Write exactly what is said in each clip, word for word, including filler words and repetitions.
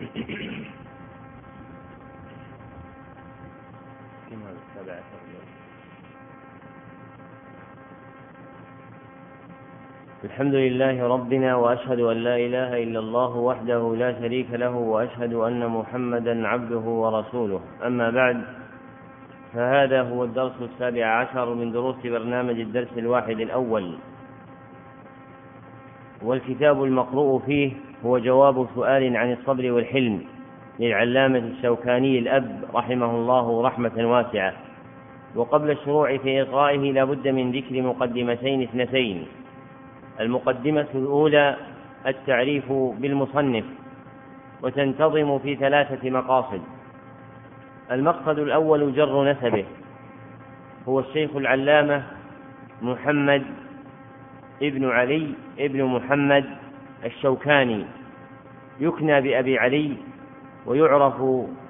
الحمد لله ربنا، وأشهد أن لا إله إلا الله وحده لا شريك له، وأشهد أن محمدا عبده ورسوله. أما بعد، فهذا هو الدرس السابع عشر من دروس برنامج الدرس الواحد الأول، والكتاب المقروء فيه هو جواب سؤال عن الصبر والحلم للعلامة الشوكاني الأب رحمه الله رحمة واسعة. وقبل الشروع في إقرائه لا بد من ذكر مقدمتين اثنتين. المقدمة الأولى التعريف بالمصنف، وتنتظم في ثلاثة مقاصد. المقصد الأول جر نسبه، هو الشيخ العلامة محمد ابن علي ابن محمد الشوكاني، يكنى بأبي علي، ويعرف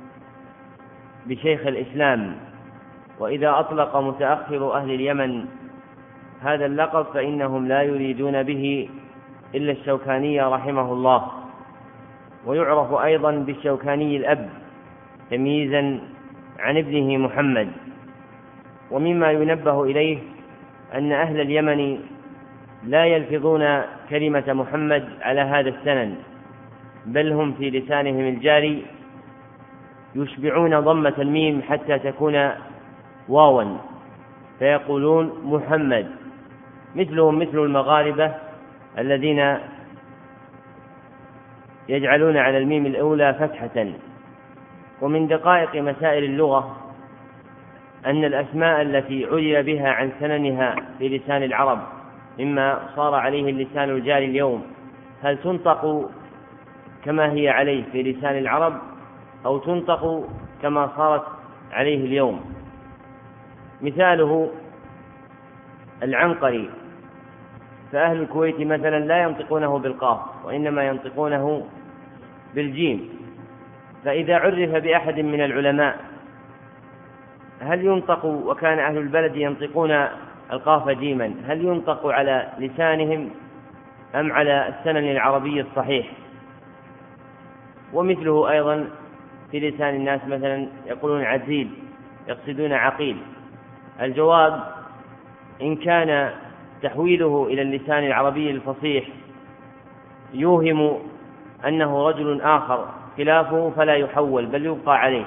بشيخ الإسلام. وإذا أطلق متأخر أهل اليمن هذا اللقب فإنهم لا يريدون به إلا الشوكاني رحمه الله. ويعرف أيضا بالشوكاني الأب تمييزا عن ابنه محمد. ومما ينبه إليه أن أهل اليمن لا يلفظون كلمة محمد على هذا السنن، بل هم في لسانهم الجاري يشبعون ضمة الميم حتى تكون واوا، فيقولون محمد، مثلهم مثل المغاربة الذين يجعلون على الميم الأولى فتحة. ومن دقائق مسائل اللغة أن الأسماء التي عُرف بها عن سننها في لسان العرب مما صار عليه اللسان الجاري اليوم، هل تنطق كما هي عليه في لسان العرب أو تنطق كما صارت عليه اليوم؟ مثاله العنقري، فأهل الكويت مثلا لا ينطقونه بالقاف، وإنما ينطقونه بالجيم. فإذا عرف بأحد من العلماء هل ينطق، وكان أهل البلد ينطقون القاف جيما، هل ينطق على لسانهم أم على السنن العربي الصحيح؟ ومثله أيضا في لسان الناس، مثلا يقولون عزيل يقصدون عقيل. الجواب إن كان تحويله إلى اللسان العربي الفصيح يوهم أنه رجل آخر خلافه فلا يحول بل يبقى عليه.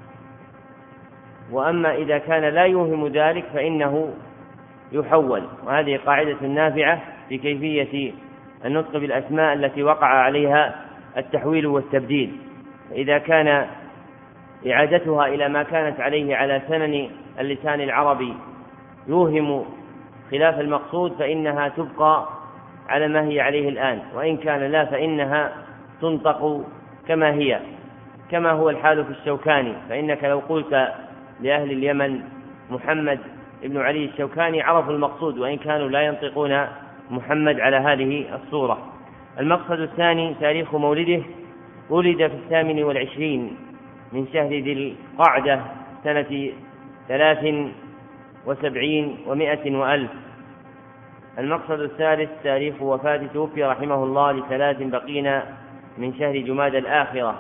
وأما إذا كان لا يوهم ذلك فإنه يحول. وهذه قاعدة نافعة في كيفية النطق بالأسماء التي وقع عليها التحويل والتبديل. إذا كان إعادتها إلى ما كانت عليه على سنن اللسان العربي يوهم خلاف المقصود فإنها تبقى على ما هي عليه الآن، وإن كان لا فإنها تنطق كما هي، كما هو الحال في الشوكاني. فإنك لو قلت لأهل اليمن محمد ابن علي الشوكاني عرفوا المقصود، وإن كانوا لا ينطقون محمد على هذه الصورة. المقصد الثاني تاريخ مولده، ولد في الثامن والعشرين من شهر ذي القعدة سنة ثلاث وسبعين ومائة وألف. المقصد الثالث تاريخ وفاة، توفي رحمه الله لثلاث بقين من شهر جماد الآخرة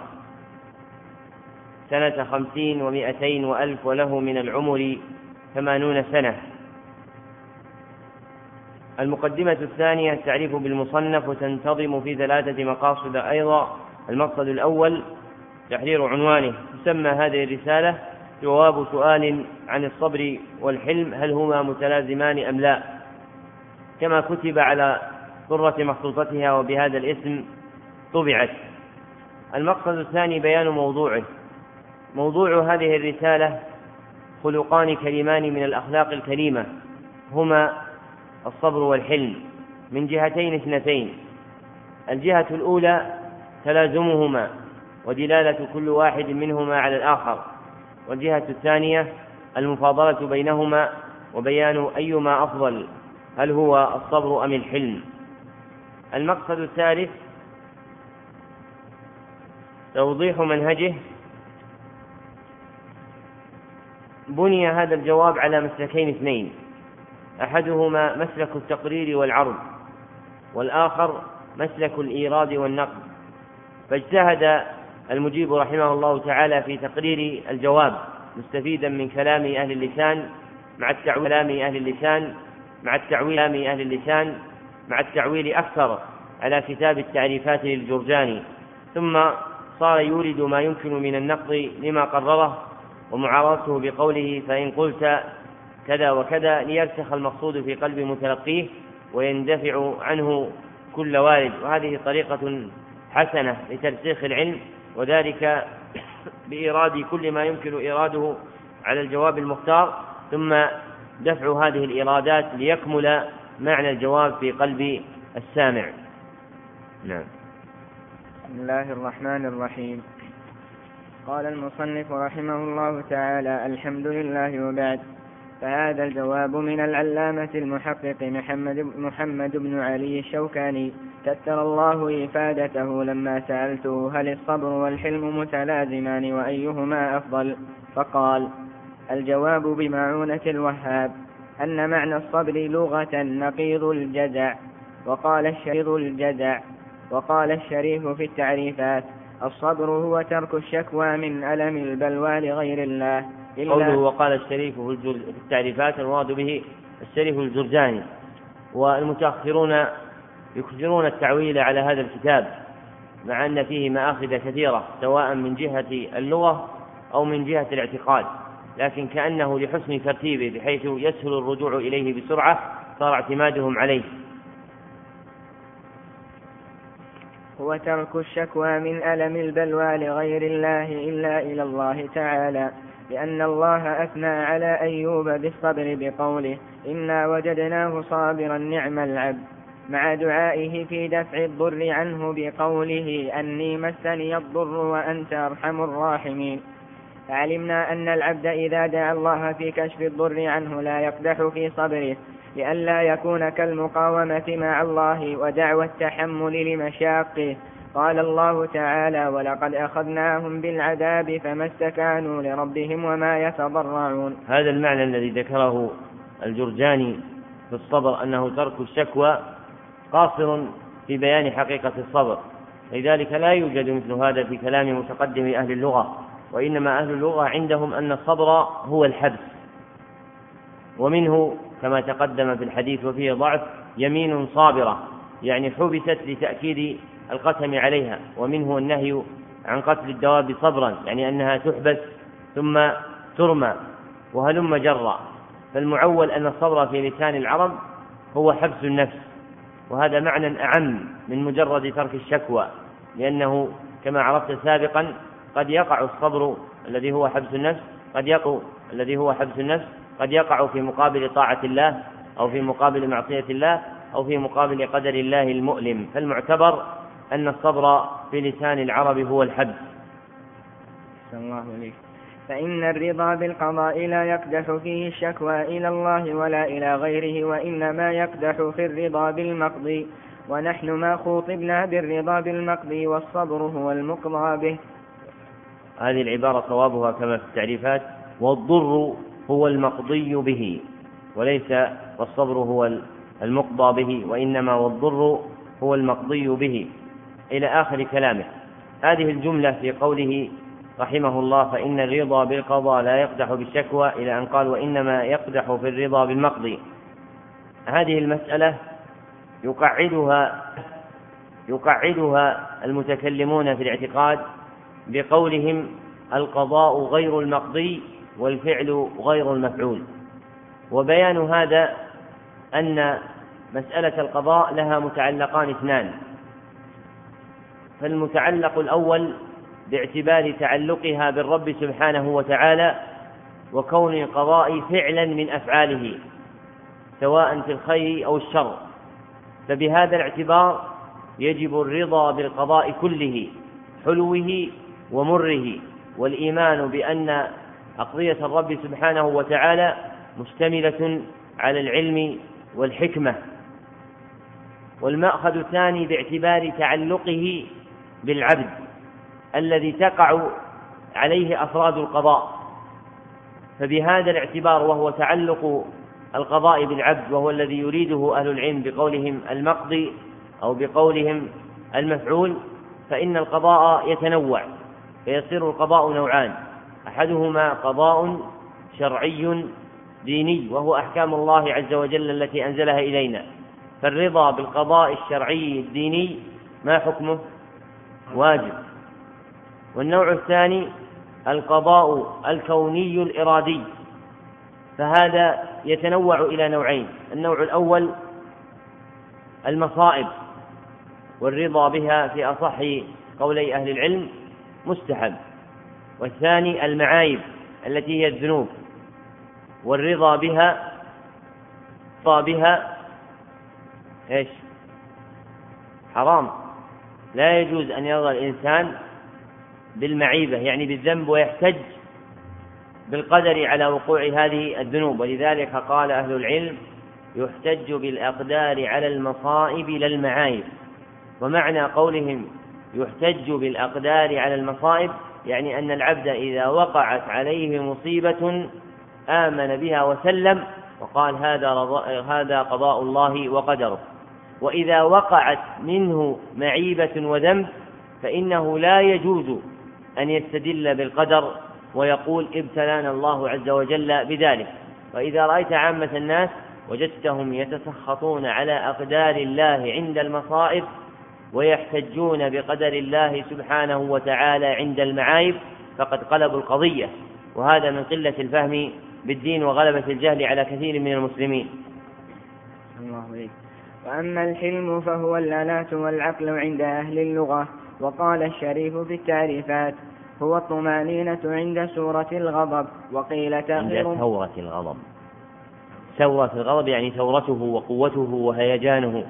سنة خمسين ومائتين وألف، وله من العمر ثمانون سنة. المقدمة الثانية التعريف بالمصنف، وتنتظم في ثلاثة مقاصد أيضا. المقصد الأول تحرير عنوانه، تسمى هذه الرسالة جواب سؤال عن الصبر والحلم هل هما متلازمان أم لا، كما كتب على صرة مخطوطتها وبهذا الاسم طبعت. المقصد الثاني بيان موضوعه. موضوع هذه الرسالة خلقان كريمان من الأخلاق الكريمة، هما الصبر والحلم من جهتين اثنتين. الجهة الأولى تلازمهما ودلالة كل واحد منهما على الآخر، والجهة الثانية المفاضلة بينهما وبيان أيما أفضل، هل هو الصبر أم الحلم. المقصد الثالث توضيح منهجه. بني هذا الجواب على مسلكين اثنين، أحدهما مسلك التقرير والعرض، والآخر مسلك الإيراد والنقد. فاجتهد المجيب رحمه الله تعالى في تقرير الجواب مستفيدا من كلام أهل اللسان مع التعويل كلام أهل اللسان مع التعويل أهل اللسان مع التعويل أكثر على كتاب التعريفات للجرجاني، ثم صار يورد ما يمكن من النقض لما قرره ومعارضته بقوله فإن قلت كذا وكذا ليرسخ المقصود في قلب متلقيه ويندفع عنه كل وارد. وهذه طريقة حسنة لترسيخ العلم، وذلك بإيراد كل ما يمكن إيراده على الجواب المختار ثم دفع هذه الإيرادات ليكمل معنى الجواب في قلب السامع. نعم. بسم الله الرحمن الرحيم. قال المصنف رحمه الله تعالى: الحمد لله وبعد. فهذا الجواب من العلامة المحقق محمد, محمد بن علي الشوكاني كثر الله إفادته لما سألته هل الصبر والحلم متلازمان وأيهما أفضل؟ فقال: الجواب بمعونة الوهاب أن معنى الصبر لغة نقيض الجزع، وقال الشريف الجزع وقال الشريف في التعريفات: الصبر هو ترك الشكوى من ألم البلوى لغير الله. قوله وقال الشريف في التعريفات المراد به الشريف الجرجاني. والمتأخرون يكثرون التعويل على هذا الكتاب مع أن فيه مآخذ كثيرة سواء من جهة اللغة أو من جهة الاعتقاد، لكن كأنه لحسن ترتيبه بحيث يسهل الرجوع إليه بسرعة صار اعتمادهم عليه. هو ترك الشكوى من ألم البلوى لغير الله إلا إلى الله تعالى، لأن الله أثنى على أيوب بالصبر بقوله: إنا وجدناه صابرا نعم العبد، مع دعائه في دفع الضر عنه بقوله: أني مسني الضر وأنت أرحم الراحمين. فعلمنا أن العبد إذا دعا الله في كشف الضر عنه لا يقدح في صبره، لئلا يكون كالمقاومة مع الله ودعوى التحمل لمشاقه. قال الله تعالى: ولقد أخذناهم بالعذاب فما استكانوا لربهم وما يتضرعون. هذا المعنى الذي ذكره الجرجاني في الصبر أنه ترك الشكوى قاصر في بيان حقيقة الصبر، لذلك لا يوجد مثل هذا في كلام متقدم أهل اللغة، وإنما أهل اللغة عندهم أن الصبر هو الحبس، ومنه كما تقدم في الحديث وفيه ضعف يمين صابرة، يعني حبست لتأكيد القسم عليها، ومنه النهي عن قتل الدواب صبرا، يعني أنها تحبس ثم ترمى وهلم جرا. فالمعول أن الصبر في لسان العرب هو حبس النفس، وهذا معنى أعم من مجرد ترك الشكوى، لأنه كما عرفت سابقا قد يقع الصبر الذي هو حبس النفس قد يقع الذي هو حبس النفس قد يقع في مقابل طاعة الله أو في مقابل معصية الله أو في مقابل قدر الله المؤلم. فالمعتبر أن الصبر في لسان العرب هو الحبس. الله عليك. فإن الرضا بالقضاء لا يقدح فيه الشكوى إلى الله ولا إلى غيره، وإنما يقدح في الرضا بالمقضي، ونحن ما خوطبنا بالرضا بالمقضي والصبر هو المقضى به. هذه العبارة صوابها كما في التعريفات: والضر هو المقضي به، وليس والصبر هو المقضى به، وإنما والضر هو المقضي به، إلى آخر كلامه. هذه الجملة في قوله رحمه الله: فإن الرضا بالقضاء لا يقدح بالشكوى، إلى أن قال: وإنما يقدح في الرضا بالمقضي. هذه المسألة يقعدها يقعدها المتكلمون في الاعتقاد بقولهم: القضاء غير المقضي والفعل غير المفعول. وبيان هذا أن مسألة القضاء لها متعلقان اثنان، فالمتعلق الأول باعتبار تعلقها بالرب سبحانه وتعالى وكون القضاء فعلا من أفعاله سواء في الخير أو الشر، فبهذا الاعتبار يجب الرضا بالقضاء كله حلوه ومره، والإيمان بأن أقضية الرب سبحانه وتعالى مشتملة على العلم والحكمة. والمأخذ الثاني باعتبار تعلقه بالعبد الذي تقع عليه أفراد القضاء، فبهذا الاعتبار وهو تعلق القضاء بالعبد، وهو الذي يريده أهل العلم بقولهم المقضي أو بقولهم المفعول، فإن القضاء يتنوع، فيصير القضاء نوعان: أحدهما قضاء شرعي ديني وهو أحكام الله عز وجل التي أنزلها إلينا، فالرضا بالقضاء الشرعي الديني ما حكمه؟ واجب. والنوع الثاني القضاء الكوني الإرادي، فهذا يتنوع إلى نوعين: النوع الأول المصائب والرضا بها في أصح قولي أهل العلم مستحب، والثاني المعايب التي هي الذنوب والرضا بها بها إيش؟ حرام. لا يجوز أن يرضى الإنسان بالمعيبة يعني بالذنب ويحتج بالقدر على وقوع هذه الذنوب، ولذلك قال أهل العلم يحتج بالأقدار على المصائب لا المعايب. ومعنى قولهم يحتج بالأقدار على المصائب يعني أن العبد إذا وقعت عليه مصيبة آمن بها وسلم وقال هذا, هذا قضاء الله وقدره، وإذا وقعت منه معيبة وذنب فإنه لا يجوز أن يستدل بالقدر ويقول ابتلانا الله عز وجل بذلك. وإذا رأيت عامة الناس وجدتهم يتسخطون على أقدار الله عند المصائب ويحتجون بقدر الله سبحانه وتعالى عند المعايب فقد قلبوا القضية، وهذا من قلة الفهم بالدين وغلبة الجهل على كثير من المسلمين. الله عليك. وأما الحلم فهو الأناة والعقل عند أهل اللغة. وقال الشريف في التعريفات هو الطمأنينة عند سورة الغضب. وقيل تأخير عند ثورة الغضب. ثورة الغضب يعني ثورته وقوته وهيجانه.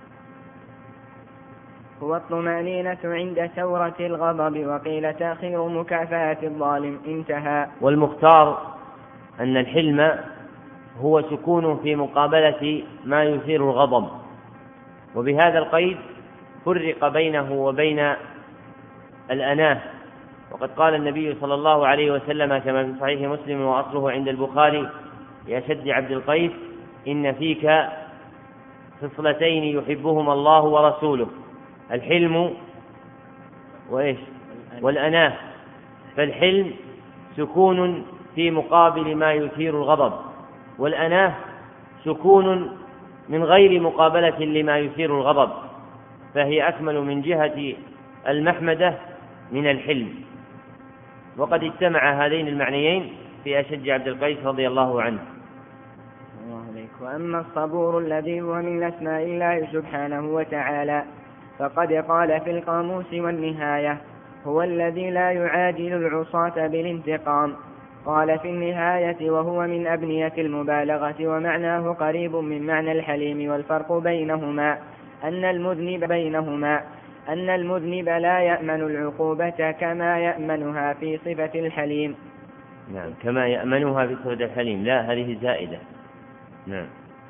هو الطمأنينة عند ثورة الغضب. وقيل تأخير مكافأة الظالم. انتهى. والمختار أن الحلم هو سكون في مقابلة ما يثير الغضب، وبهذا القيد فرق بينه وبين الأناه. وقد قال النبي صلى الله عليه وسلم كما في صحيح مسلم وأصله عند البخاري لأشد عبد القيس: إن فيك خصلتين يحبهما الله ورسوله، الحلم وإيش؟ والأناه. فالحلم سكون في مقابل ما يثير الغضب، والأناه سكون من غير مقابلة لما يثير الغضب، فهي أكمل من جهة المحمدة من الحلم. وقد اجتمع هذين المعنيين في أشج عبد القيس رضي الله عنه. الله عليك. وأما الصبور الذي هو من أسماء الله سبحانه وتعالى فقد قال في القاموس والنهاية هو الذي لا يعاجل العصاة بالانتقام. قال في النهاية وهو من أبنية المبالغة ومعناه قريب من معنى الحليم. والفرق بينهما أن المذنب بينهما أن المذنب لا يأمن العقوبة كما يأمنها في صفة الحليم. نعم، كما يأمنها في صفة الحليم، لا هذه زائدة. نعم.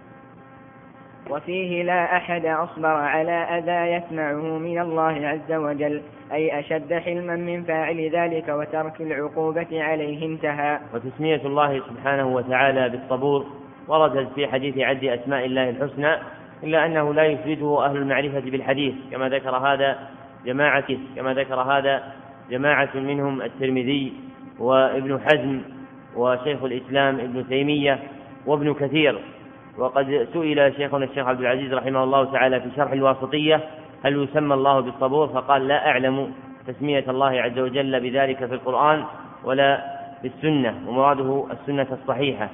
وفيه لا أحد أصبر على أذى يسمعه من الله عز وجل، أي أشد حلما من فاعل ذلك وترك العقوبة عليه. انتهى. وتسمية الله سبحانه وتعالى بالصبور وردت في حديث عد أسماء الله الحسنى، إلا أنه لا يفرده أهل المعرفة بالحديث كما ذكر هذا جماعة كما ذكر هذا جماعة منهم الترمذي وابن حزم وشيخ الإسلام ابن تيمية وابن كثير. وقد سئل شيخنا الشيخ عبد العزيز رحمه الله تعالى في شرح الواسطية هل يسمى الله بالصبور، فقال لا أعلم تسمية الله عز وجل بذلك في القرآن ولا في السنة، ومراده السنة الصحيحة.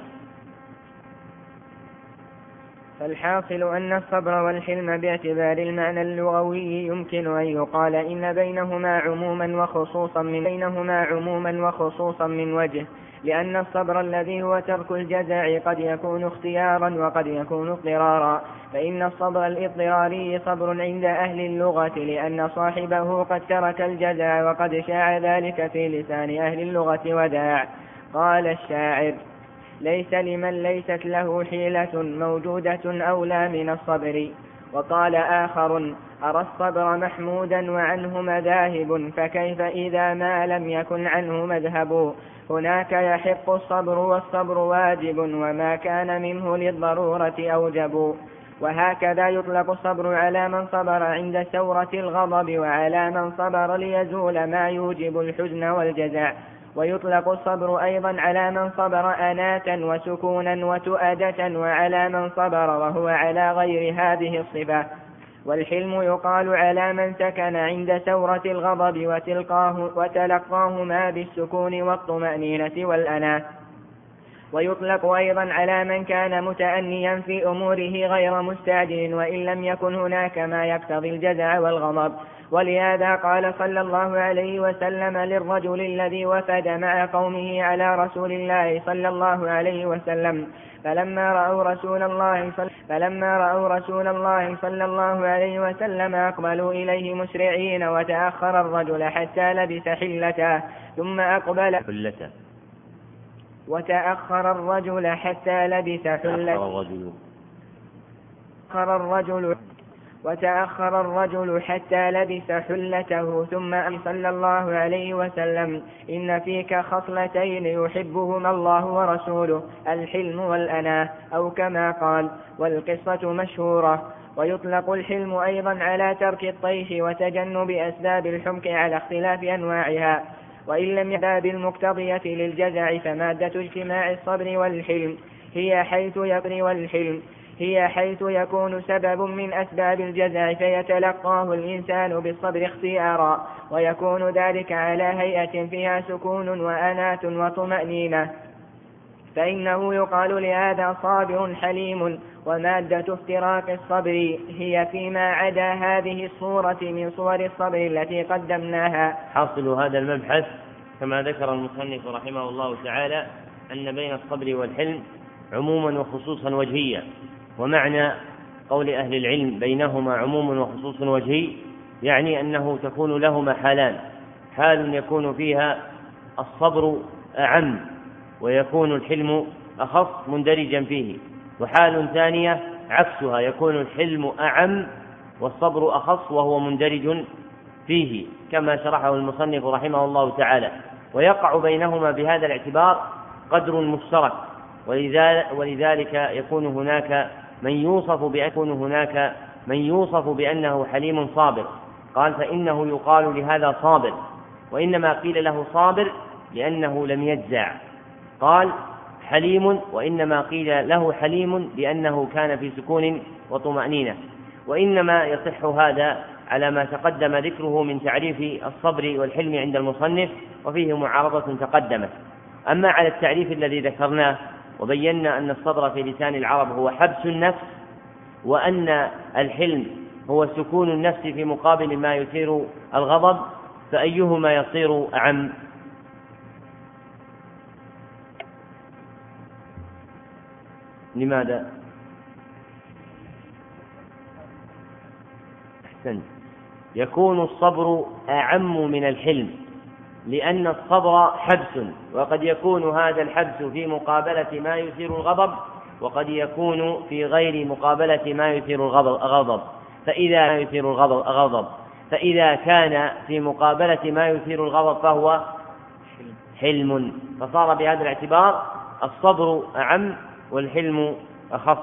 فالحاصل أن الصبر والحلم باعتبار المعنى اللغوي يمكن أن يقال إن بينهما عموما وخصوصا من بينهما عموما وخصوصا من وجه، لأن الصبر الذي هو ترك الجزع قد يكون اختيارا وقد يكون اضطرارا، فإن الصبر الاضطراري صبر عند أهل اللغة لأن صاحبه قد ترك الجزع وقد شاع ذلك في لسان أهل اللغة وداع. قال الشاعر: ليس لمن ليست له حيلة موجودة أولى من الصبر. وقال آخر: أرى الصبر محمودا وعنه مذاهب، فكيف إذا ما لم يكن عنه مذهب. هناك يحق الصبر والصبر واجب، وما كان منه للضرورة أوجب. وهكذا يطلق الصبر على من صبر عند ثورة الغضب وعلى من صبر ليزول ما يوجب الحزن والجزع. ويطلق الصبر أيضا على من صبر أناة وسكونا وتؤدة وعلى من صبر وهو على غير هذه الصفة. والحلم يقال على من سكن عند ثورة الغضب وتلقاه وتلقاهما بالسكون والطمأنينة والأناة. ويطلق أيضا على من كان متأنيا في أموره غير مستعجل وإن لم يكن هناك ما يقتضي الجزع والغضب. ولهذا قال صلى الله عليه وسلم للرجل الذي وفد مع قومه على رسول الله صلى الله عليه وسلم فلما رأوا رسول الله صلى فلما رأوا رسول الله صلى الله عليه وسلم أقبلوا إليه مسرعين وتأخر الرجل حتى لبس حلته ثم أقبل حلته وتأخر الرجل حتى لبس حلته تأخر الرجل وتأخر الرجل حتى لبس حلته ثم صلى الله عليه وسلم إن فيك خصلتين يحبهما الله ورسوله الحلم والأناة أو كما قال. والقصة مشهورة. ويطلق الحلم أيضا على ترك الطيش وتجنب أسباب الحمق على اختلاف أنواعها. وإن لم يكن المقتضية للجزع فمادة اجتماع الصبر والحلم هي حيث يقري والحلم هي حيث يكون سبب من أسباب الجزع فيتلقاه الإنسان بالصبر اختيارا ويكون ذلك على هيئة فيها سكون وأناة وطمأنينة فإنه يقال لهذا صابر حليم. ومادة افتراق الصبر هي فيما عدا هذه الصورة من صور الصبر التي قدمناها. حاصل هذا المبحث كما ذكر المصنف رحمه الله تعالى أن بين الصبر والحلم عموما وخصوصا وجهيا. ومعنى قول أهل العلم بينهما عموم وخصوص وجهي يعني أنه تكون لهما حالان: حال يكون فيها الصبر أعم ويكون الحلم أخص مندرجا فيه، وحال ثانية عكسها يكون الحلم أعم والصبر أخص وهو مندرج فيه كما شرحه المصنف رحمه الله تعالى. ويقع بينهما بهذا الاعتبار قدر مشترك، ولذلك يكون هناك من يوصف بأكون هناك من يوصف بأنه حليم صابر، قال فإنه يقال لهذا صابر، وإنما قيل له صابر لأنه لم يجزع. قال حليم وإنما قيل له حليم لأنه كان في سكون وطمأنينة. وإنما يصح هذا على ما تقدم ذكره من تعريف الصبر والحلم عند المصنف وفيه معارضة تقدمت. أما على التعريف الذي ذكرناه وبينا أن الصبر في لسان العرب هو حبس النفس، وأن الحلم هو سكون النفس في مقابل ما يثير الغضب، فأيهما يصير أعم؟ لماذا؟ أحسنت. يكون الصبر أعم من الحلم لأن الصبر حبس، وقد يكون هذا الحبس في مقابلة ما يثير الغضب، وقد يكون في غير مقابلة ما يثير الغضب. فإذا يثير الغضب فإذا كان في مقابلة ما يثير الغضب فهو حلم، فصار بهذا الاعتبار الصبر أعم والحلم أخص.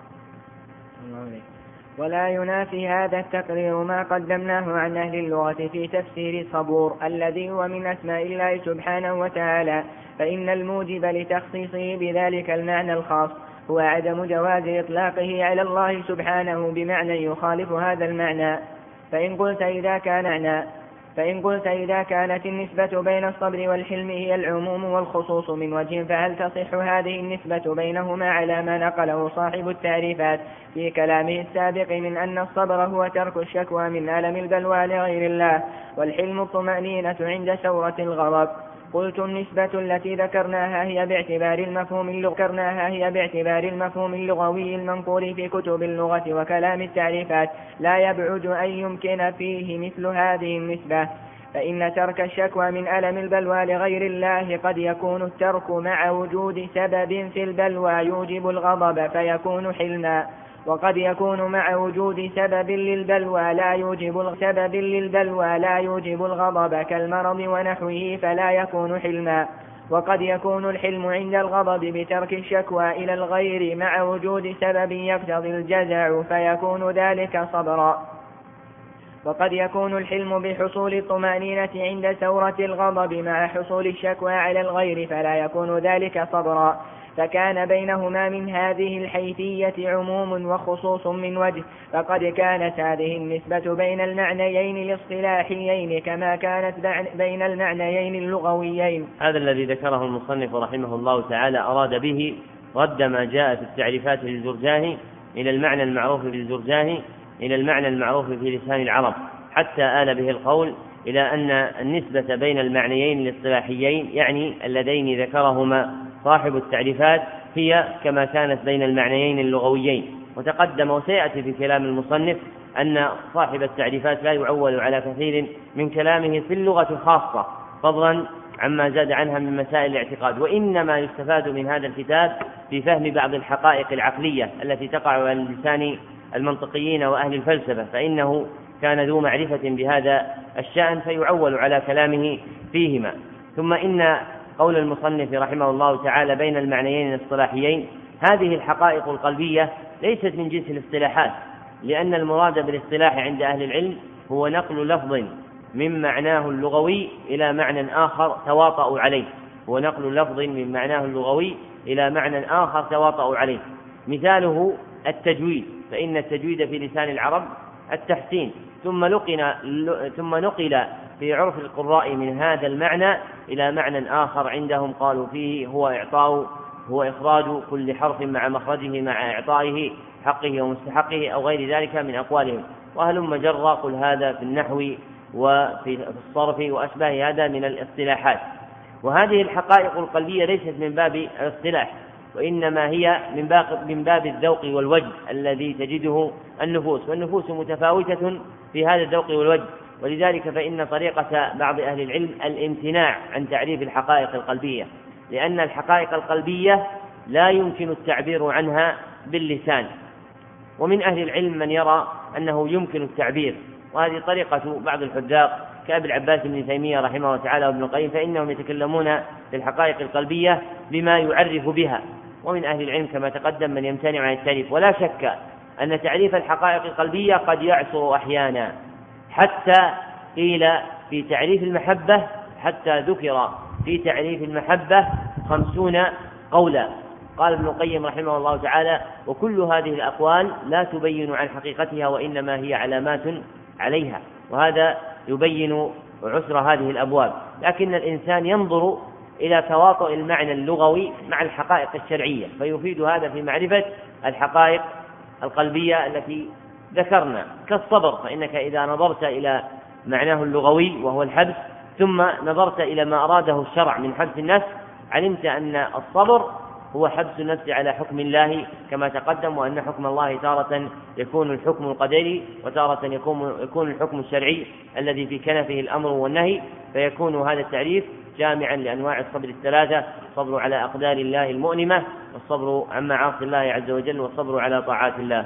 ولا ينافي هذا التقرير ما قدمناه عن أهل اللغة في تفسير صبور الذي هو من أسماء الله سبحانه وتعالى، فإن الموجب لتخصيصه بذلك المعنى الخاص هو عدم جواز إطلاقه على الله سبحانه بمعنى يخالف هذا المعنى. فإن قلت إذا كان معنى فإن قلت إذا كانت النسبة بين الصبر والحلم هي العموم والخصوص من وجه، فهل تصح هذه النسبة بينهما على ما نقله صاحب التعريفات في كلامه السابق من أن الصبر هو ترك الشكوى من ألم البلوى لغير الله، والحلم الطمأنينة عند ثورة الغضب؟ قلت النسبة التي ذكرناها هي باعتبار المفهوم ذكرناها هي باعتبار المفهوم اللغوي المنقول في كتب اللغة وكلام التعريفات، لا يبعد أن يمكن فيه مثل هذه النسبة. فإن ترك الشكوى من ألم البلوى لغير الله قد يكون الترك مع وجود سبب في البلوى يوجب الغضب فيكون حلما، وقد يكون مع وجود سبب للبلوى لا يوجب سبب للبلوى لا يوجب الغضب كالمرض ونحوه فلا يكون حلما. وقد يكون الحلم عند الغضب بترك الشكوى إلى الغير مع وجود سبب يقتضي الجزع فيكون ذلك صبرا. وقد يكون الحلم بحصول الطمأنينة عند ثورة الغضب مع حصول الشكوى على الغير فلا يكون ذلك صبرا، فكان بينهما من هذه الحيثية عموم وخصوص من وجه، فقد كانت هذه النسبة بين المعنيين الاصطلاحيين كما كانت بين المعنيين اللغويين. هذا الذي ذكره المصنف رحمه الله تعالى أراد به رد ما جاء في التعريفات للجرجاني إلى المعنى المعروف بالجرجاني إلى المعنى المعروف في لسان العرب، حتى آل به القول إلى أن النسبة بين المعنيين الاصطلاحيين يعني اللذين ذكرهما صاحب التعريفات هي كما كانت بين المعنيين اللغويين. وتقدم وسيأتي في كلام المصنف أن صاحب التعريفات لا يعول على كثير من كلامه في اللغة خاصة فضلا عما زاد عنها من مسائل الاعتقاد، وإنما يستفاد من هذا الكتاب في فهم بعض الحقائق العقلية التي تقع على لسان المنطقيين وأهل الفلسفة، فإنه كان ذو معرفة بهذا الشأن فيعول على كلامه فيهما. ثم إن قول المصنف رحمه الله تعالى بين المعنيين الاصطلاحيين، هذه الحقائق القلبية ليست من جنس الاصطلاحات، لأن المراد بالاصطلاح عند أهل العلم هو نقل لفظ من معناه اللغوي إلى معنى آخر تواطؤ عليه، هو نقل لفظ من معناه اللغوي إلى معنى آخر تواطؤ عليه. مثاله التجويد، فإن التجويد في لسان العرب التحسين، ثم نقل ثم نقل في عرف القراء من هذا المعنى إلى معنى آخر عندهم قالوا فيه هو إعطاء هو إخراج كل حرف مع مخرجه مع إعطائه حقه ومستحقه أو غير ذلك من أقوالهم، وهلم جرى قل هذا في النحو وفي الصرف وأشباه هذا من الاصطلاحات. وهذه الحقائق القلبية ليست من باب الاصطلاح، وإنما هي من باب, من باب الذوق والوجه الذي تجده النفوس، والنفوس متفاوتة في هذا الذوق والوجه، ولذلك فإن طريقة بعض أهل العلم الامتناع عن تعريف الحقائق القلبية، لأن الحقائق القلبية لا يمكن التعبير عنها باللسان، ومن أهل العلم من يرى أنه يمكن التعبير، وهذه طريقة بعض الحذاق كأبي العباس بن تيمية رحمه الله تعالى وابن القيم، فإنهم يتكلمون في الحقائق القلبية بما يعرف بها. ومن أهل العلم كما تقدم من يمتنع عن التعريف، ولا شك أن تعريف الحقائق القلبية قد يعصر أحيانا، حتى قيل في تعريف المحبة حتى ذكر في تعريف المحبة خمسون قولا. قال ابن القيم رحمه الله تعالى: وكل هذه الأقوال لا تبين عن حقيقتها وإنما هي علامات عليها. وهذا يبين عسر هذه الأبواب، لكن الإنسان ينظر إلى تواطؤ المعنى اللغوي مع الحقائق الشرعية، فيفيد هذا في معرفة الحقائق القلبية التي ذكرنا كالصبر، فإنك إذا نظرت إلى معناه اللغوي وهو الحبس ثم نظرت إلى ما أراده الشرع من حبس النفس، علمت أن الصبر هو حبس النفس على حكم الله كما تقدم، وأن حكم الله تارة يكون الحكم القدري وتارة يكون, يكون الحكم الشرعي الذي في كنفه الأمر والنهي، فيكون هذا التعريف جامعا لأنواع الصبر الثلاثة: الصبر على أقدار الله المؤلمة، والصبر عن معاصي الله عز وجل، والصبر على طاعات الله.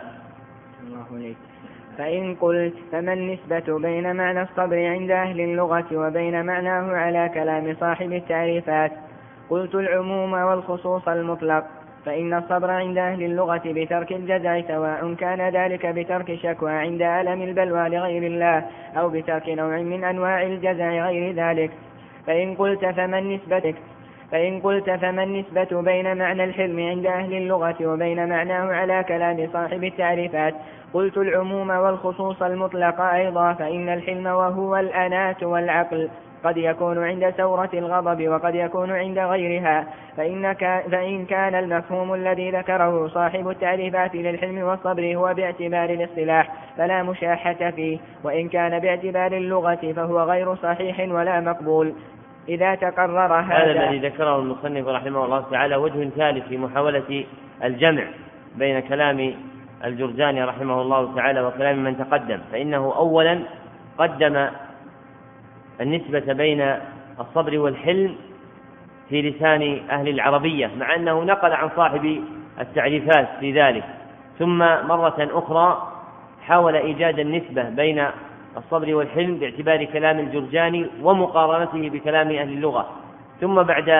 فإن قلت فما النسبة بين معنى الصبر عند أهل اللغة وبين معناه على كلام صاحب التعريفات؟ قلت العموم والخصوص المطلق، فإن الصبر عند أهل اللغة بترك الجزع، سواء كان ذلك بترك شكوى عند ألم البلوى لغير الله أو بترك نوع من أنواع الجزع غير ذلك. فإن قلت فما النسبة فإن قلت فما النسبة بين معنى الحلم عند أهل اللغة وبين معناه على كلام صاحب التعريفات؟ قلت العموم والخصوص المطلق أيضا، فإن الحلم وهو الأنات والعقل قد يكون عند ثورة الغضب وقد يكون عند غيرها، فإن, فإن كان المفهوم الذي ذكره صاحب التعريفات للحلم والصبر هو باعتبار الاصطلاح فلا مشاحة فيه، وإن كان باعتبار اللغة فهو غير صحيح ولا مقبول إذا تقرر هذا. هذا الذي ذكره المصنف رحمه الله تعالى وجه ثالث في محاولة الجمع بين كلام الجرجاني رحمه الله تعالى وكلام من تقدم، فإنه أولا قدم النسبة بين الصبر والحلم في لسان أهل العربية، مع أنه نقل عن صاحب التعريفات في ذلك، ثم مرة أخرى حاول إيجاد النسبة بين الصبر والحلم باعتبار كلام الجرجاني ومقارنته بكلام أهل اللغة، ثم بعد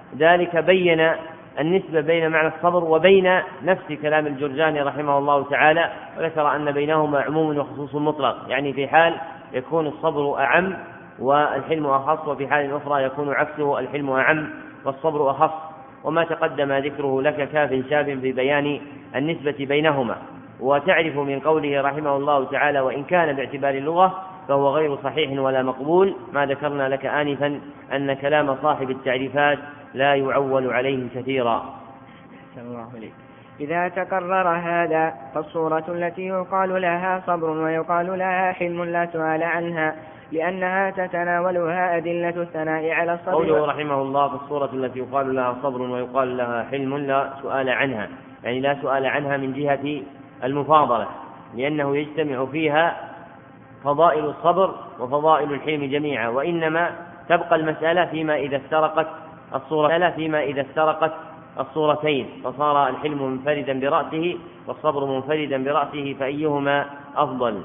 ذلك بين النسبة بين معنى الصبر وبين نفس كلام الجرجاني رحمه الله تعالى، وذكر أن بينهما عموم وخصوص مطلق، يعني في حال يكون الصبر أعم والحلم أخص، وفي حال أخرى يكون عكسه الحلم أعم والصبر أخص. وما تقدم ذكره لك كاف شاف في بيان النسبة بينهما. وتعرف من قوله رحمه الله تعالى وإن كان باعتبار اللغة فهو غير صحيح ولا مقبول ما ذكرنا لك آنفا أن كلام صاحب التعريفات لا يعول عليه كثيرا. الله عليك. إذا تقرر هذا فالصورة التي يقال لها صبر ويقال لها حلم لا سؤال عنها، لأنها تتناولها أدلة الثناء على الصبر. قوله رحمه الله في الصورة التي يقال لها صبر ويقال لها حلم لا سؤال عنها، يعني لا سؤال عنها من جهة المفاضلة، لأنه يجتمع فيها فضائل الصبر وفضائل الحلم جميعا، وإنما تبقى المسألة فيما إذا افترقت الصورة فيما إذا افترقت الصورتين، فصار الحلم منفردا برأسه والصبر منفردا برأسه، فأيهما أفضل؟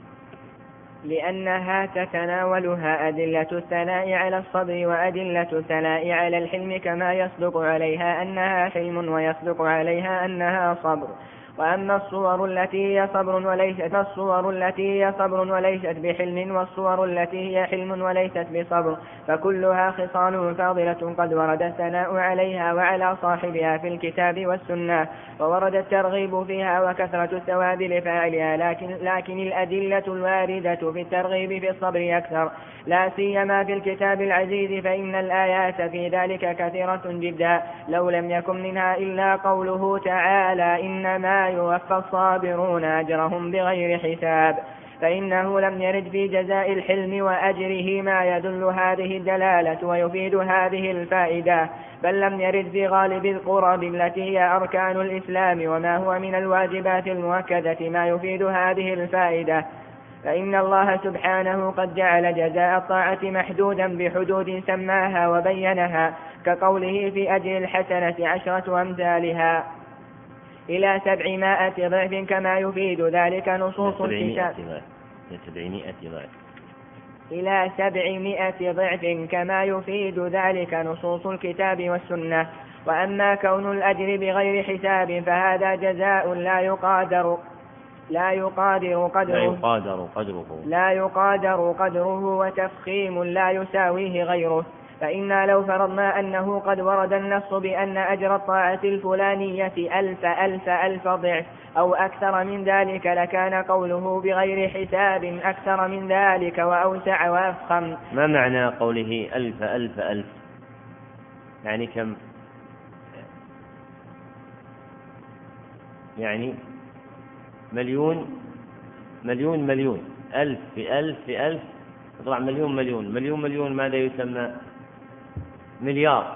لأنها تتناولها أدلة الثناء على الصبر وأدلة الثناء على الحلم، كما يصدق عليها أنها حلم ويصدق عليها أنها صبر. وأما الصور التي هي صبر وليست الصور التي هي صبر وليست بحلم والصور التي هي حلم وليست بصبر فكلها خصال فاضلة قد ورد الثناء عليها وعلى صاحبها في الكتاب والسنة، وورد الترغيب فيها وكثرة الثواب لفاعلها، لكن, لكن الأدلة الواردة في الترغيب في الصبر أكثر، لا سيما في الكتاب العزيز، فإن الآيات في ذلك كثيرة جدا، لو لم يكن منها إلا قوله تعالى إنما يوفى الصابرون أجرهم بغير حساب، فإنه لم يرد في جزاء الحلم وأجره ما يدل هذه الدلالة ويفيد هذه الفائدة، بل لم يرد في غالب القرب التي هي أركان الإسلام وما هو من الواجبات المؤكدة ما يفيد هذه الفائدة، فإن الله سبحانه قد جعل جزاء الطاعة محدودا بحدود سماها وبينها، كقوله في أجر الحسنة عشرة أمثالها إلى سبعمائة ضعف، كما يفيد ذلك نصوص الكتاب إلى سبعمائة ضعف كما يفيد ذلك نصوص الكتاب والسنة. وأما كون الأجر بغير حساب فهذا جزاء لا يقادر لا يقادر قدره لا يقادر قدره لا يقادر قدره وتفخيم لا يساويه غيره، فإنا لو فرضنا أنه قد ورد النص بأن أجر الطاعة الفلانية ألف ألف ألف ضعف أو أكثر من ذلك لكان قوله بغير حساب أكثر من ذلك وأوسع وأفخم. ما معنى قوله ألف ألف ألف؟ يعني كم؟ يعني مليون مليون مليون، ألف في ألف في ألف يطلع مليون مليون مليون مليون، ماذا يسمى؟ مليار.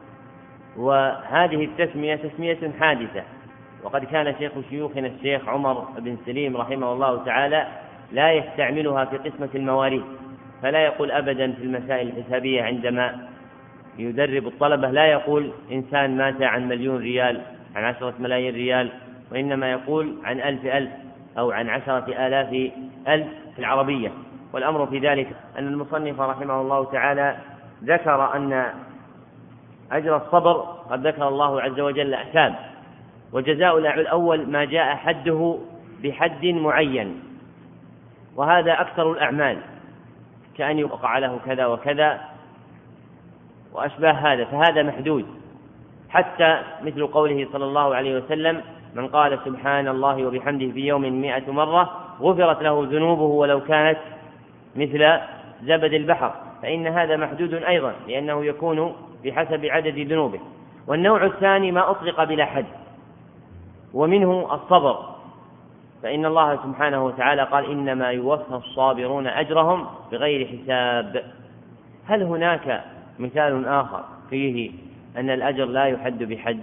وهذه التسمية تسمية حادثة، وقد كان شيخ شيوخنا الشيخ عمر بن سليم رحمه الله تعالى لا يستعملها في قسمة المواريث، فلا يقول أبدا في المسائل الحسابية عندما يدرب الطلبة لا يقول إنسان مات عن مليون ريال عن عشرة ملايين ريال، وإنما يقول عن ألف ألف أو عن عشرة آلاف ألف في العربية. والأمر في ذلك أن المصنف رحمه الله تعالى ذكر أن أجر الصبر قد ذكر الله عز وجل أحكام، وجزاء الأول ما جاء حده بحد معين، وهذا أكثر الأعمال كأن يوقع له كذا وكذا وأشباه هذا، فهذا محدود، حتى مثل قوله صلى الله عليه وسلم من قال سبحان الله وبحمده في يوم مئة مرة غفرت له ذنوبه ولو كانت مثل زبد البحر، فإن هذا محدود أيضا لأنه يكون بحسب عدد ذنوبه. والنوع الثاني ما أطلق بلا حد، ومنه الصبر، فإن الله سبحانه وتعالى قال إنما يوفى الصابرون أجرهم بغير حساب. هل هناك مثال آخر فيه أن الأجر لا يحد بحد؟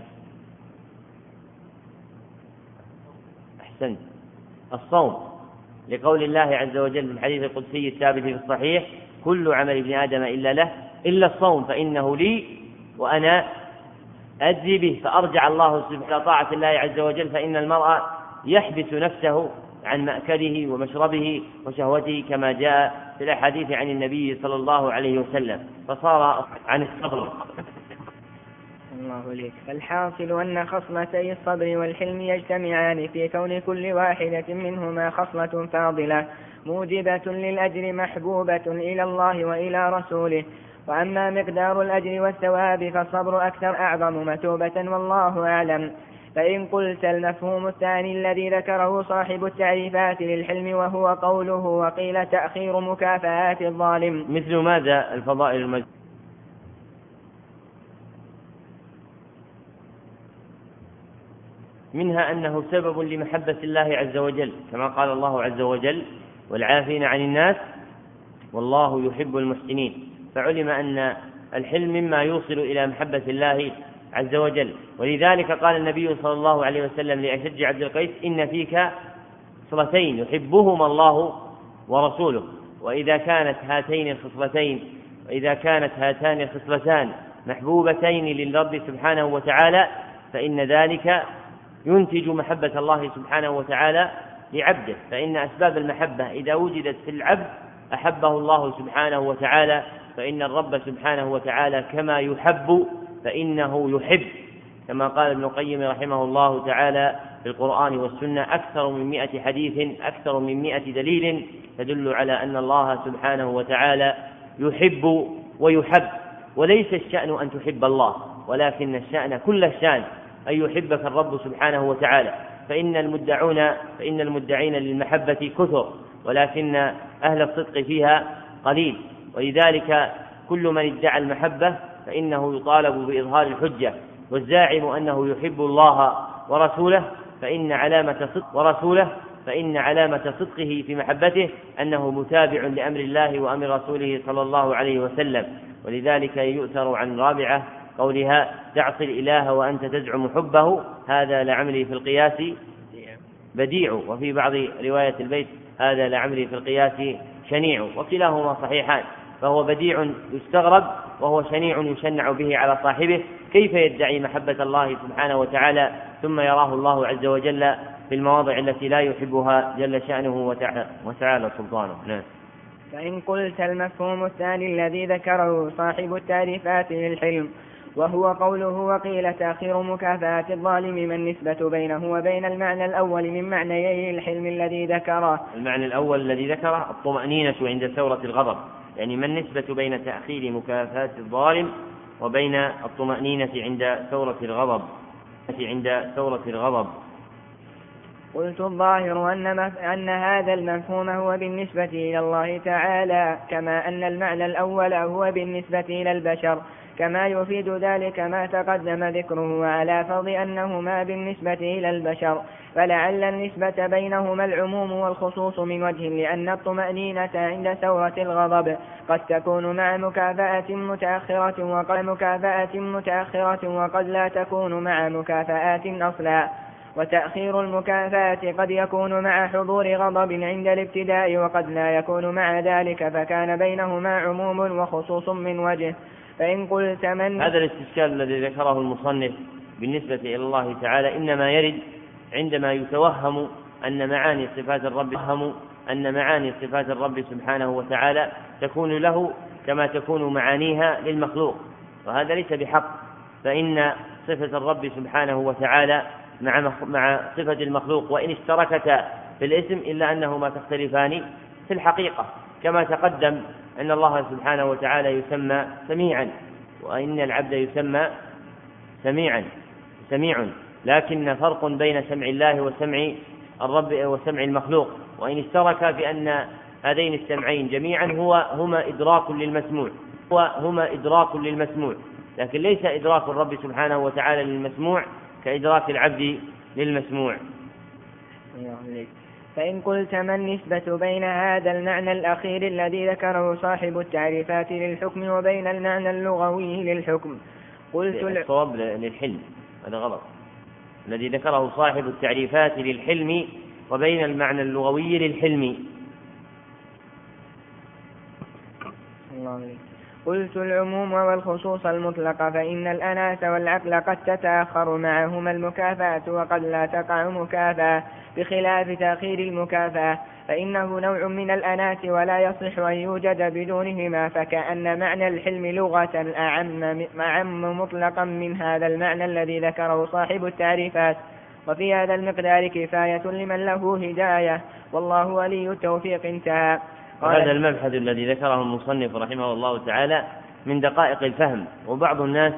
أحسنت، الصوم، لقول الله عز وجل في الحديث القدسي الثابت في الصحيح كل عمل ابن آدم إلا له إلا الصوم فإنه لي وأنا أجزي به، فأرجع الله سبحانه طاعة الله عز وجل، فإن المرء يحبس نفسه عن مأكله ومشربه وشهوته كما جاء في الأحاديث عن النبي صلى الله عليه وسلم، فصار عن الصبر الله عليك. فالحاصل أن خصلتي الصبر والحلم يجتمعان في كون كل واحدة منهما خصلة فاضلة موجبة للأجر محبوبة إلى الله وإلى رسوله. وأما مقدار الأجر والثواب فالصبر أكثر أعظم مثوبة والله أعلم. فإن قلت المفهوم الثاني الذي ذكره صاحب التعريفات للحلم وهو قوله وقيل تأخير مكافآت الظالم. مثل ماذا الفضائل المجد؟ منها أنه سبب لمحبة الله عز وجل كما قال الله عز وجل والعافين عن الناس والله يحب المحسنين، فعلم أن الحلم مما يوصل إلى محبة الله عز وجل. ولذلك قال النبي صلى الله عليه وسلم لأشج عبد القيس إن فيك خصلتين يحبهما الله ورسوله. وإذا كانت هاتين الخصلتين وإذا كانت هاتان الخصلتان محبوبتين للرب سبحانه وتعالى فإن ذلك ينتج محبة الله سبحانه وتعالى لعبده، فإن أسباب المحبة إذا وجدت في العبد أحبه الله سبحانه وتعالى، فإن الرب سبحانه وتعالى كما يحب فإنه يحب، كما قال ابن القيم رحمه الله تعالى في القرآن والسنة أكثر من مئة حديث أكثر من مئة دليل تدل على أن الله سبحانه وتعالى يحب ويحب. وليس الشأن أن تحب الله، ولكن الشأن كل الشأن أن يحبك الرب سبحانه وتعالى. فإن المدعون فإن المدعين للمحبة كثر ولكن أهل الصدق فيها قليل، ولذلك كل من ادعى المحبة فإنه يطالب بإظهار الحجة، والزاعم أنه يحب الله ورسوله فإن علامة صدق ورسوله فإن علامة صدقه في محبته أنه متابع لأمر الله وأمر رسوله صلى الله عليه وسلم. ولذلك يؤثر عن رابعة قولها تعصي الإله وأنت تزعم حبه هذا لعملي في القياس بديع، وفي بعض رواية البيت هذا لعملي في القياس شنيع، وكلاهما صحيحان، فهو بديع يستغرب وهو شنيع يشنع به على صاحبه. كيف يدعي محبة الله سبحانه وتعالى ثم يراه الله عز وجل في المواضع التي لا يحبها جل شأنه وتعالى سلطانه؟ نعم. فإن قلت المفهوم الثاني الذي ذكره صاحب التعريفات للحلم وهو قوله وقيل تأخير مكافأة الظالم ما النسبة بينه وبين المعنى الأول من معنيي الحلم الذي ذكره؟ المعنى الأول الذي ذكره الطمأنينة عند ثورة الغضب، يعني ما النسبة بين تأخير مكافأة الظالم وبين الطمأنينة عند ثورة الغضب عند ثورة الغضب قلت الظاهر أن, أن هذا المفهوم هو بالنسبة إلى الله تعالى كما أن المعنى الأول هو بالنسبة إلى البشر، كما يفيد ذلك ما تقدم ذكره وعلى فرض أنهما بالنسبة إلى البشر، فلعل النسبة بينهما العموم والخصوص من وجه لأن الطمأنينة عند ثورة الغضب قد تكون مع مكافأة متأخرة وقد مكافأة متأخرة وقد لا تكون مع مكافأة أصلا، وتأخير المكافأة قد يكون مع حضور غضب عند الابتداء وقد لا يكون مع ذلك، فكان بينهما عموم وخصوص من وجه. فإن قلت من هذا الاستشكال الذي ذكره المصنف بالنسبة إلى الله تعالى إنما يرد عندما يتوهم أن معاني صفات الرب أن معاني صفات الرب سبحانه وتعالى تكون له كما تكون معانيها للمخلوق، وهذا ليس بحق، فإن صفة الرب سبحانه وتعالى مع مع صفة المخلوق وإن اشتركتا في الاسم إلا أنهما تختلفان في الحقيقة، كما تقدم أن الله سبحانه وتعالى يسمى سميعا وإن العبد يسمى سميعا سميع، لكن فرق بين سمع الله وسمع الرب وسمع المخلوق، وإن اشترك بأن هذين السمعين جميعا هو هما إدراك للمسموع هو هما إدراك للمسموع لكن ليس إدراك الرب سبحانه وتعالى للمسموع كإدراك العبد للمسموع. فإن قلت ما النسبة بين هذا المعنى الأخير الذي ذكره صاحب التعريفات للحكم وبين المعنى اللغوي للحكم؟ قلت الصواب للحلم، هذا غلط، الذي ذكره صاحب التعريفات للحلم وبين المعنى اللغوي للحلم. قلت العموم والخصوص المطلق، فإن الأناة والعقل قد تتأخر معهما المكافأة وقد لا تقع مكافأة، بخلاف تأخير المكافأة فإنه نوع من الأناة ولا يصح أن يوجد بدونهما، فكأن معنى الحلم لغة أعم, أعم مطلقا من هذا المعنى الذي ذكره صاحب التعريفات. وفي هذا المقدار كفاية لمن له هداية، والله ولي التوفيق. انتهى. وهذا المبحث الذي ذكره المصنف رحمه الله تعالى من دقائق الفهم، وبعض الناس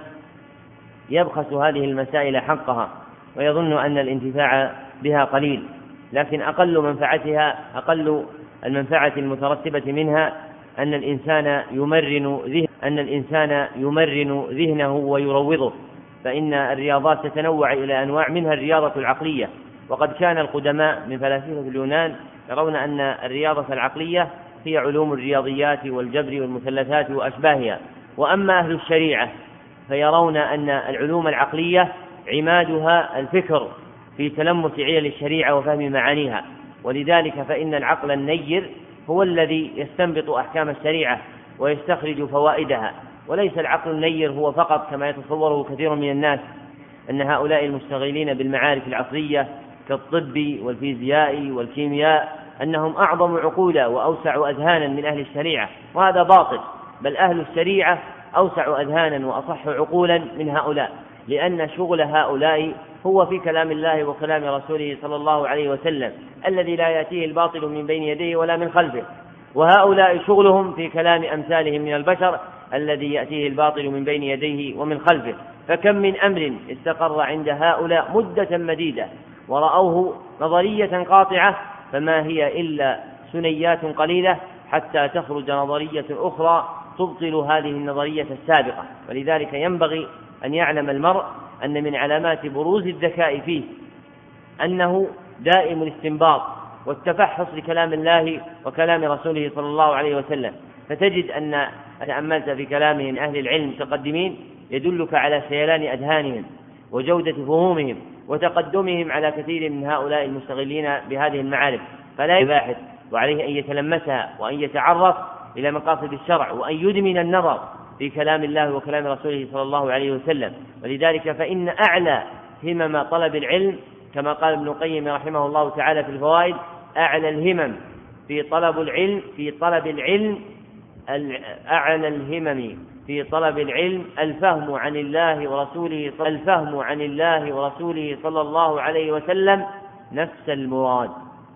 يبخس هذه المسائل حقها ويظن أن الانتفاع بها قليل، لكن أقل منفعتها أقل المنفعة المترتبة منها أن الإنسان يمرن ذهن أن الإنسان يمرن ذهنه ويروضه، فإن الرياضات تتنوع إلى أنواع منها الرياضة العقلية، وقد كان القدماء من فلاسفة اليونان يرون أن الرياضة العقلية هي علوم الرياضيات والجبر والمثلثات وأشباهها، وأما أهل الشريعة فيرون أن العلوم العقلية عمادها الفكر في تلمس علل الشريعة وفهم معانيها، ولذلك فإن العقل النير هو الذي يستنبط أحكام الشريعة ويستخرج فوائدها، وليس العقل النير هو فقط كما يتصوره كثير من الناس أن هؤلاء المشتغلين بالمعارف العصرية كالطب والفيزياء والكيمياء أنهم أعظم عقولا وأوسع أذهانا من أهل الشريعة، وهذا باطل، بل أهل الشريعة أوسع أذهانا وأصح عقولا من هؤلاء، لأن شغل هؤلاء هو في كلام الله وكلام رسوله صلى الله عليه وسلم الذي لا يأتيه الباطل من بين يديه ولا من خلفه، وهؤلاء شغلهم في كلام أمثالهم من البشر الذي يأتيه الباطل من بين يديه ومن خلفه. فكم من أمر استقر عند هؤلاء مدة مديدة ورأوه نظرية قاطعة، فما هي إلا ثنيات قليلة حتى تخرج نظرية أخرى تبطل هذه النظرية السابقة. ولذلك ينبغي أن يعلم المرء أن من علامات بروز الذكاء فيه أنه دائم الاستنباط والتفحص لكلام الله وكلام رسوله صلى الله عليه وسلم، فتجد أن تأملت في كلامهم أهل العلم المتقدمين يدلك على سيلان أذهانهم وجودة فهومهم وتقدمهم على كثير من هؤلاء المشتغلين بهذه المعارف، فلا يباحث وعليه أن يتلمسها وأن يتعرف إلى مقاصد الشرع وأن يدمن النظر في كلام الله وكلام رسوله صلى الله عليه وسلم. ولذلك فإن أعلى همم طلب العلم كما قال ابن القيم رحمه الله تعالى في الفوائد: أعلى الهمم في طلب العلم في طلب العلم أعلى الهمم في طلب العلم الفهم عن الله ورسوله الفهم عن الله ورسوله صلى الله عليه وسلم نفس المراد.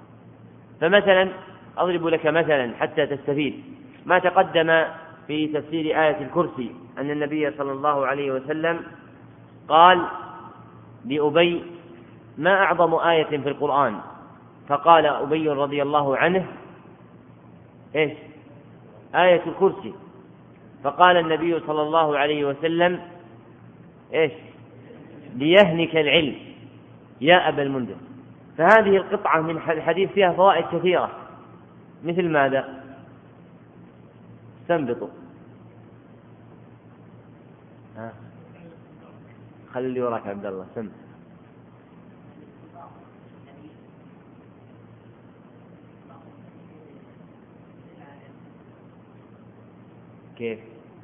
فمثلا أضرب لك مثلا حتى تستفيد ما تقدم في تفسير آية الكرسي أن النبي صلى الله عليه وسلم قال لأبي: ما أعظم آية في القرآن؟ فقال أبي رضي الله عنه: إيش؟ آية الكرسي. فقال النبي صلى الله عليه وسلم: إيش؟ ليهنك العلم يا أبا المنذر. فهذه القطعة من الحديث فيها فوائد كثيرة، مثل ماذا؟ استنبطوا. ها خلي اللي وراك عبد الله سم. كيف؟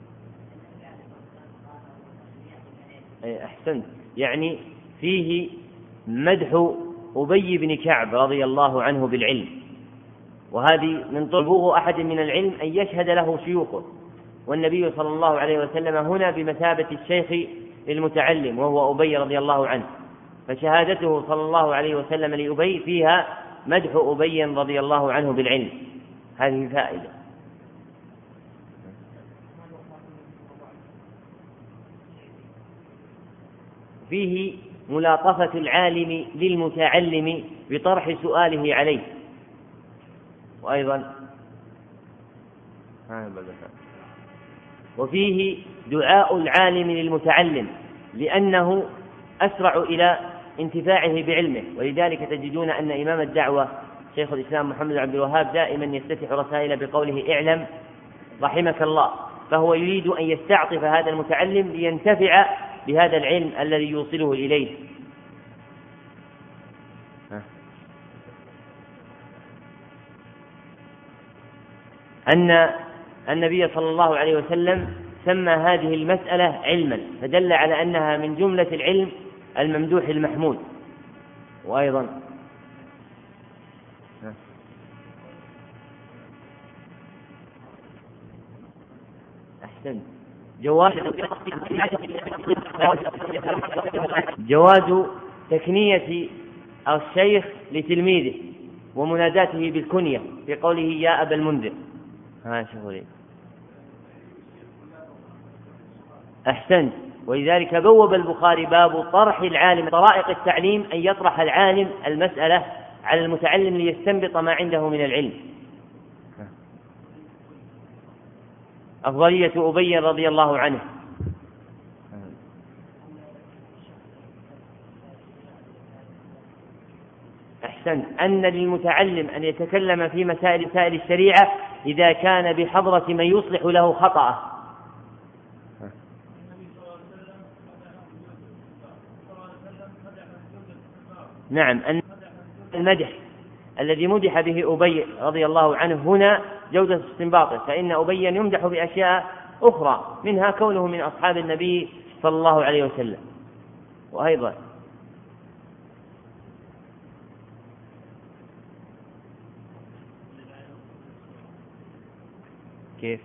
أي أحسنت، يعني فيه مدح أبي بن كعب رضي الله عنه بالعلم، وهذه من طلبه أحد من العلم أن يشهد له شيوخه، والنبي صلى الله عليه وسلم هنا بمثابة الشيخ للمتعلم وهو أبي رضي الله عنه، فشهادته صلى الله عليه وسلم لأبي فيها مدح أبي رضي الله عنه بالعلم. هذه فائدة. فيه ملاطفة العالم للمتعلم بطرح سؤاله عليه، وأيضا وفيه دعاء العالم للمتعلم لأنه أسرع إلى انتفاعه بعلمه. ولذلك تجدون أن إمام الدعوة شيخ الإسلام محمد عبد الوهاب دائما يفتتح رسائل بقوله: اعلم رحمك الله، فهو يريد أن يستعطف هذا المتعلم لينتفع بهذا العلم الذي يوصله إليه. أن النبي صلى الله عليه وسلم سمى هذه المسألة علما، فدل على أنها من جملة العلم الممدوح المحمود. وأيضا أحسن جواز جواز تكنية الشيخ لتلميذه ومناداته بالكنية في قوله يا أبا المنذر. ها شغلي أحسنت. ولذلك بوب البخاري باب طرح العالم طرائق التعليم، أن يطرح العالم المسألة على المتعلم ليستنبط ما عنده من العلم. أفضلية أبي رضي الله عنه. أحسنت. أن للمتعلم أن يتكلم في مسائل سائل الشريعة إذا كان بحضرة من يصلح له خطأه. نعم، أن المدح الذي مدح به أبي رضي الله عنه هنا جودة استنباطه، فإن أبيا يمدح بأشياء أخرى منها كونه من أصحاب النبي صلى الله عليه وسلم. وأيضا كيف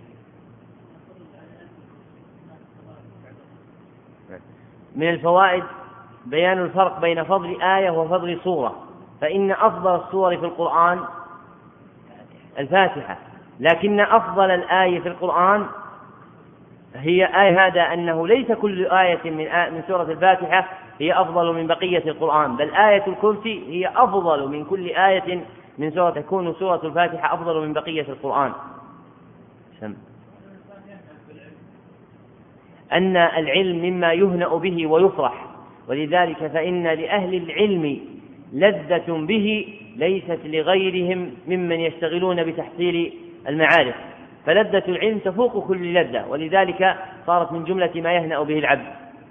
من الفوائد بيان الفرق بين فضل آية وفضل سورة، فإن أفضل السور في القرآن الفاتحة، لكن أفضل الآية في القرآن هي آية، هذا أنه ليس كل آية من آية من سورة الفاتحة هي أفضل من بقية القرآن، بل آية الكرسي هي أفضل من كل آية من سورة، تكون سورة الفاتحة أفضل من بقية القرآن. سم. أن العلم مما يهنأ به ويفرح، ولذلك فإن لأهل العلم لذة به ليست لغيرهم ممن يشتغلون بتحصيل المعارف، فلذة العلم تفوق كل لذة، ولذلك صارت من جملة ما يهنأ به العبد.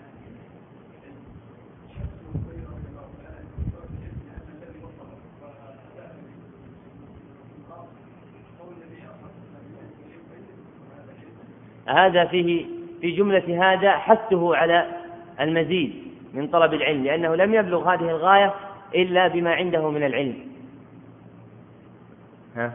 هذا فيه في جملة هذا حثه على المزيد من طلب العلم، لأنه لم يبلغ هذه الغاية إلا بما عنده من العلم. ها؟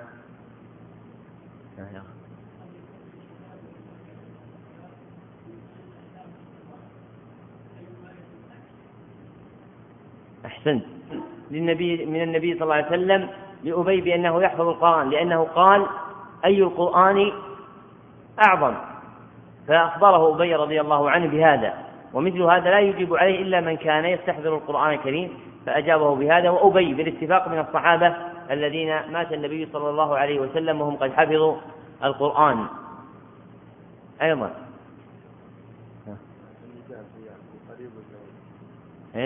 أحسنت. للنبي من النبي صلى الله عليه وسلم لأبي بأنه يحفظ القرآن، لأنه قال أي القرآن أعظم، فأخبره أبي رضي الله عنه بهذا، ومثل هذا لا يجيب عليه إلا من كان يستحضر القرآن الكريم، فأجابه بهذا. وأبي بالاتفاق من الصحابة الذين مات النبي صلى الله عليه وسلم وهم قد حفظوا القرآن. أيضا إيش؟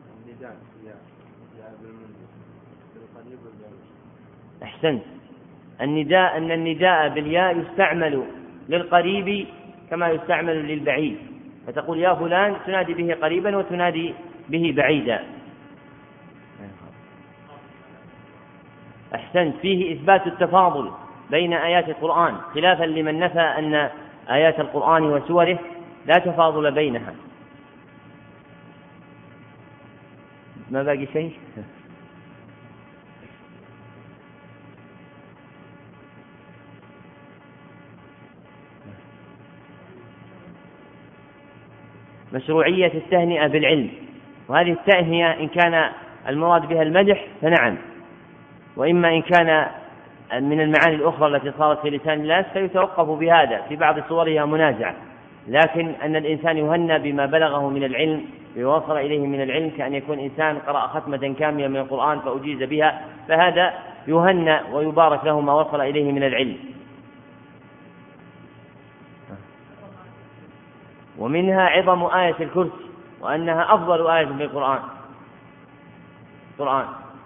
أحسنت. النداء أن النداء بالياء يستعمل للقريب كما يستعمل للبعيد، فتقول يا فلان تنادي به قريبا وتنادي به بعيدا. أحسنت. فيه إثبات التفاضل بين آيات القرآن، خلافا لمن نفى أن آيات القرآن وسوره لا تفاضل بينها. ما باقي شيء؟ مشروعية التهنئة بالعلم، وهذه التهنئة إن كان المراد بها المدح فنعم، وإما إن كان من المعاني الأخرى التي صارت في لسان الناس فيتوقف بهذا، في بعض صورها منازعة، لكن أن الإنسان يهنى بما بلغه من العلم ووصل إليه من العلم، كأن يكون إنسان قرأ ختمة كاملة من القرآن فأجيز بها، فهذا يهنى ويبارك له ما وصل إليه من العلم. ومنها عظم آية الكرسي، وأنها أفضل آية في القرآن القرآن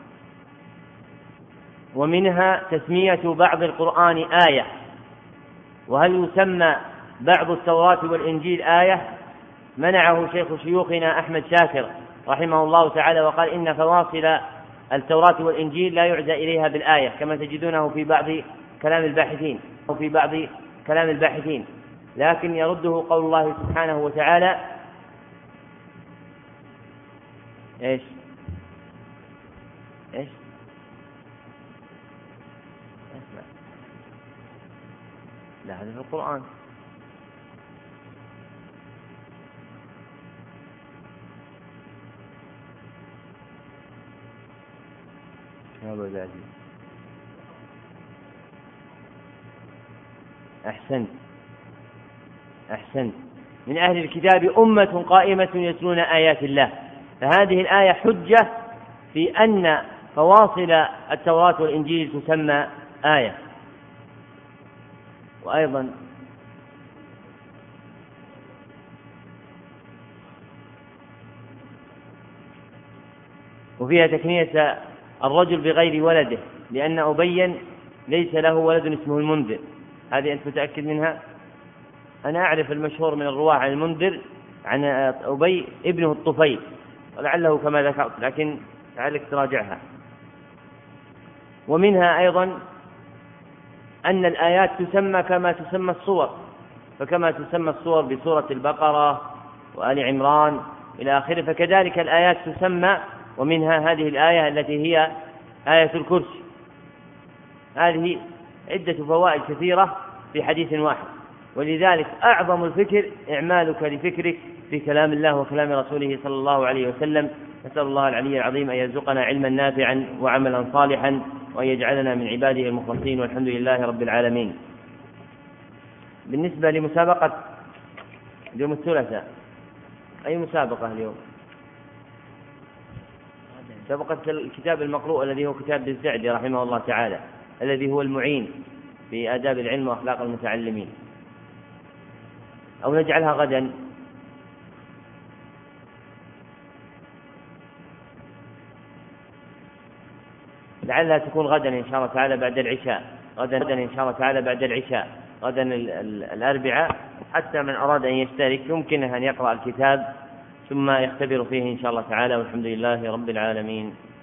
ومنها تسمية بعض القرآن آية. وهل يسمى بعض التوراة والإنجيل آية؟ منعه شيخ شيوخنا أحمد شاكر رحمه الله تعالى، وقال إن فواصل التوراة والإنجيل لا يعزى إليها بالآية، كما تجدونه في بعض كلام الباحثين وفي بعض كلام الباحثين، لكن يرده قول الله سبحانه وتعالى إيش إيش لا هذا في القرآن. أحسنت أحسنت من أهل الكتاب أمة قائمة يتلون آيات الله، فهذه الآية حجة في أن فواصل التوراة والإنجيل تسمى آية. وأيضا وفيها تكنية الرجل بغير ولده، لأن أبي ليس له ولد اسمه المنذر. هذه أنت متأكد منها؟ أنا أعرف المشهور من الرواة عن المنذر عن أبي ابنه الطفيل، ولعله كما ذكرت، لكن لعلك تراجعها. ومنها أيضا أن الآيات تسمى كما تسمى الصور، فكما تسمى الصور بسورة البقرة وآل عمران إلى آخره، فكذلك الآيات تسمى، ومنها هذه الآية التي هي آية الكرسي. هذه عدة فوائد كثيرة في حديث واحد، ولذلك أعظم الفكر إعمالك لفكرك في كلام الله وكلام رسوله صلى الله عليه وسلم. نسأل الله العلي العظيم أن يرزقنا علما نافعا وعملا صالحا، وأن يجعلنا من عباده المخلصين، والحمد لله رب العالمين. بالنسبة لمسابقة اليوم الثلاثاء، أي مسابقة اليوم؟ مسابقة الكتاب المقروء الذي هو كتاب الزعدي رحمه الله تعالى، الذي هو المعين في آداب العلم وأخلاق المتعلمين. أو نجعلها غدا؟ لعلها تكون غدا إن شاء الله تعالى بعد العشاء، غدا إن شاء الله تعالى بعد العشاء، غدا الأربعاء، حتى من أراد أن يشترك يمكنه أن يقرأ الكتاب ثم يختبر فيه إن شاء الله تعالى، والحمد لله رب العالمين.